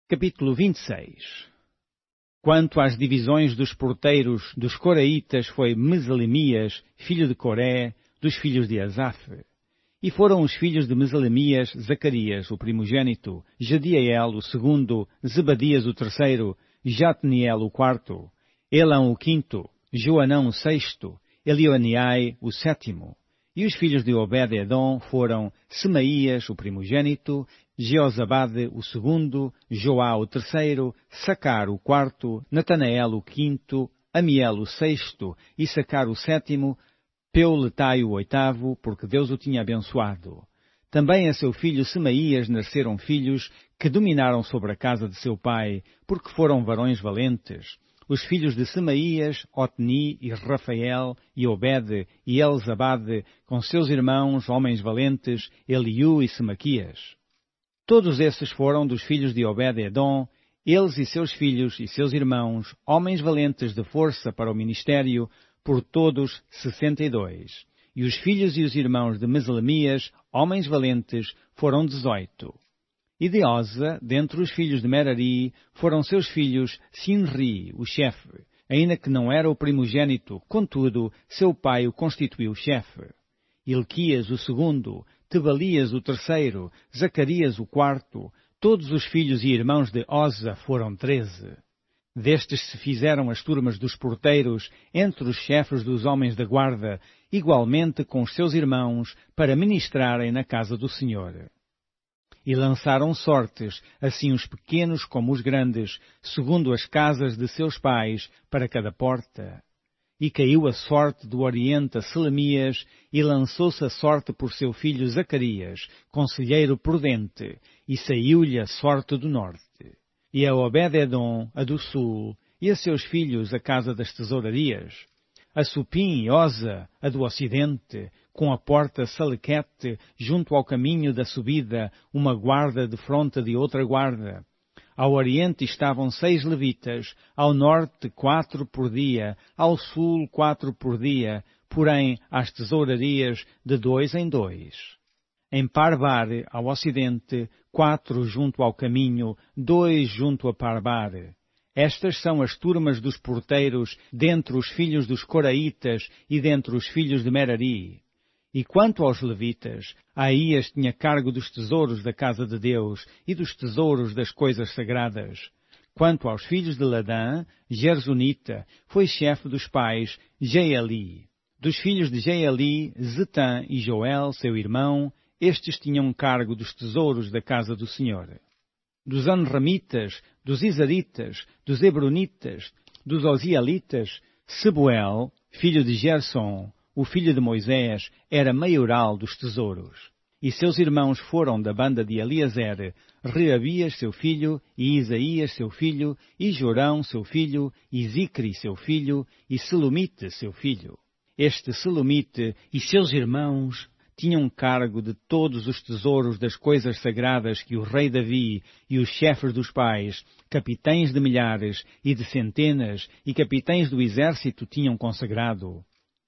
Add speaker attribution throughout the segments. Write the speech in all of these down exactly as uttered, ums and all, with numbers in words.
Speaker 1: Capítulo vinte e seis. Quanto às divisões dos porteiros dos Coraitas, foi Meselemias, filho de Coré, dos filhos de Asaf. E foram os filhos de Meselemias, Zacarias, o primogênito, Jediael, o segundo, Zebadias, o terceiro, Jatniel, o quarto, Elão, o quinto, Joanão, o sexto, Elioenai, o sétimo. E os filhos de Obed-edom foram Semaías, o primogênito, Jeozabade, o segundo, Joá, o terceiro, Sacar, o quarto, Natanael, o quinto, Amiel, o sexto, e Sacar, o sétimo, Peuletai, o oitavo, porque Deus o tinha abençoado. Também a seu filho Semaías nasceram filhos que dominaram sobre a casa de seu pai, porque foram varões valentes. Os filhos de Semaías, Otni e Rafael, e Obed, e Elzabade, com seus irmãos, homens valentes, Eliú e Semaquias. Todos esses foram dos filhos de Obed-edom, eles e seus filhos e seus irmãos, homens valentes de força para o ministério, por todos sessenta e dois. E os filhos e os irmãos de Meselemias, homens valentes, foram dezoito. E de Oza, dentre os filhos de Merari, foram seus filhos Sinri, o chefe, ainda que não era o primogênito, contudo, seu pai o constituiu chefe. Ilquias, o segundo, Tebalias, o terceiro, Zacarias, o quarto, todos os filhos e irmãos de Oza foram treze. Destes se fizeram as turmas dos porteiros entre os chefes dos homens da guarda, igualmente com os seus irmãos, para ministrarem na casa do Senhor. E lançaram sortes, assim os pequenos como os grandes, segundo as casas de seus pais, para cada porta. E caiu a sorte do oriente a Selemias, e lançou-se a sorte por seu filho Zacarias, conselheiro prudente, e saiu-lhe a sorte do norte. E a Obed-edom, a do sul, e a seus filhos a casa das tesourarias. A Supim e Oza, a do ocidente, com a porta Salequete, junto ao caminho da subida, uma guarda de fronte de outra guarda. Ao oriente estavam seis levitas, ao norte quatro por dia, ao sul quatro por dia, porém às tesourarias de dois em dois. Em Parbar, ao ocidente, quatro junto ao caminho, dois junto a Parbar. Estas são as turmas dos porteiros dentre os filhos dos Coraitas e dentre os filhos de Merari. E quanto aos levitas, Aías tinha cargo dos tesouros da casa de Deus e dos tesouros das coisas sagradas. Quanto aos filhos de Ladã, Gersonita, foi chefe dos pais, Jeeli. Dos filhos de Jeeli, Zetã e Joel, seu irmão, estes tinham cargo dos tesouros da casa do Senhor. Dos Anramitas, dos Isaritas, dos Hebronitas, dos Ozielitas, Sebuel, filho de Gerson, o filho de Moisés, era maioral dos tesouros. E seus irmãos foram da banda de Eliezer, Reabias, seu filho, e Isaías, seu filho, e Jorão, seu filho, e Zicri, seu filho, e Selomite, seu filho. Este Selomite e seus irmãos tinham cargo de todos os tesouros das coisas sagradas que o rei Davi e os chefes dos pais, capitães de milhares e de centenas e capitães do exército tinham consagrado.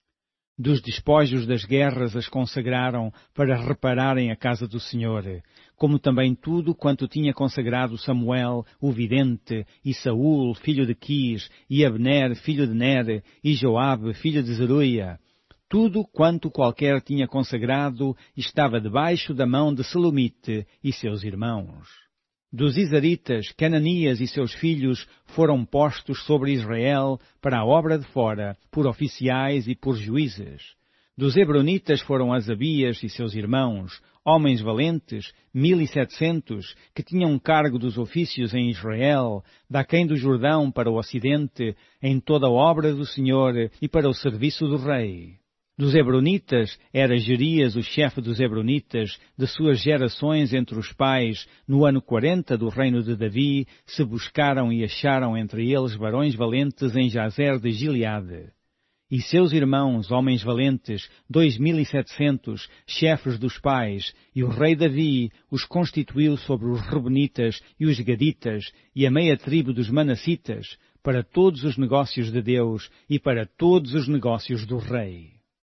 Speaker 1: Dos despojos das guerras as consagraram para repararem a casa do Senhor, como também tudo quanto tinha consagrado Samuel, o vidente, e Saul, filho de Quis, e Abner, filho de Ner, e Joabe, filho de Zeruia. Tudo quanto qualquer tinha consagrado estava debaixo da mão de Selomite e seus irmãos. Dos Isaritas, Cananias e seus filhos foram postos sobre Israel para a obra de fora, por oficiais e por juízes. Dos Hebronitas foram Asabias e seus irmãos, homens valentes, mil e setecentos, que tinham cargo dos ofícios em Israel, daquém do Jordão para o ocidente, em toda a obra do Senhor e para o serviço do rei. Dos Hebronitas era Jerias, o chefe dos Hebronitas, de suas gerações entre os pais, no ano quarenta do reino de Davi, se buscaram e acharam entre eles varões valentes em Jazer de Gileade. E seus irmãos, homens valentes, dois mil e setecentos, chefes dos pais, e o rei Davi os constituiu sobre os Rebenitas e os Gaditas, e a meia tribo dos Manassitas, para todos os negócios de Deus e para todos os negócios do rei.